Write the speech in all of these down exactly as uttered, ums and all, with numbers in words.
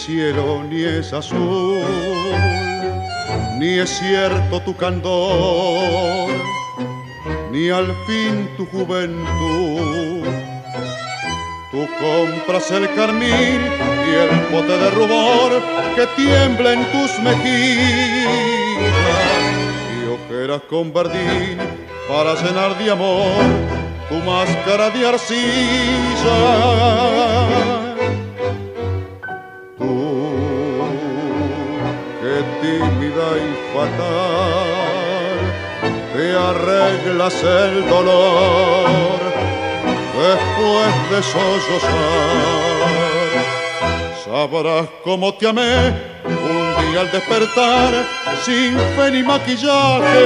cielo ni es azul, ni es cierto tu candor, ni al fin tu juventud. Tú compras el carmín y el pote de rubor que tiembla en tus mejillas, y ojeras con verdín para llenar de amor tu máscara de arcilla. Tú, que tímida y fatal te arreglas el dolor después de sollozar, sabrás cómo te amé un día al despertar, sin fe ni maquillaje,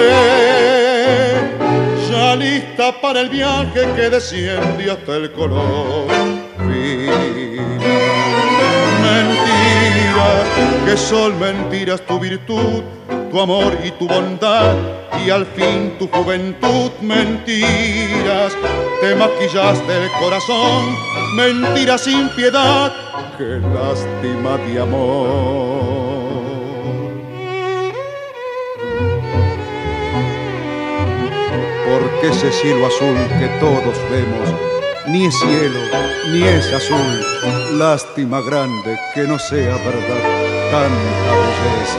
ya lista para el viaje que desciende hasta el color. Fina. Mentiras, que son mentiras tu virtud, tu amor y tu bondad, y al fin tu juventud. Mentiras, te maquillaste el corazón, mentiras sin piedad, qué lástima de amor. Porque ese cielo azul que todos vemos ni es cielo ni es azul, lástima grande que no sea verdad tanta belleza.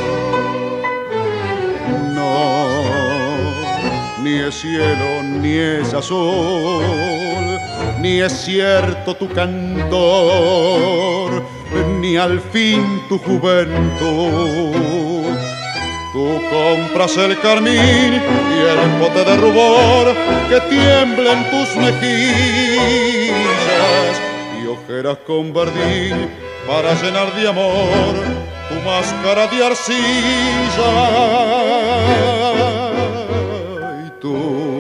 Ni es cielo, ni es azul, ni es cierto tu cantor, ni al fin tu juventud. Tú compras el carmín y el pote de rubor que tiembla en tus mejillas, y ojeras con verdín para llenar de amor tu máscara de arcilla. Tú,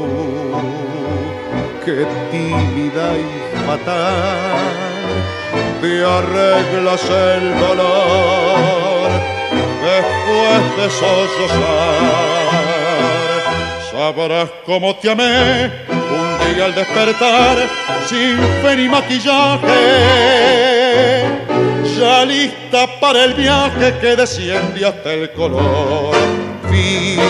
que tímida y fatal te arreglas el dolor después de sollozar, sabrás cómo te amé un día al despertar, sin fe ni maquillaje, ya lista para el viaje que desciende hasta el color. Fina.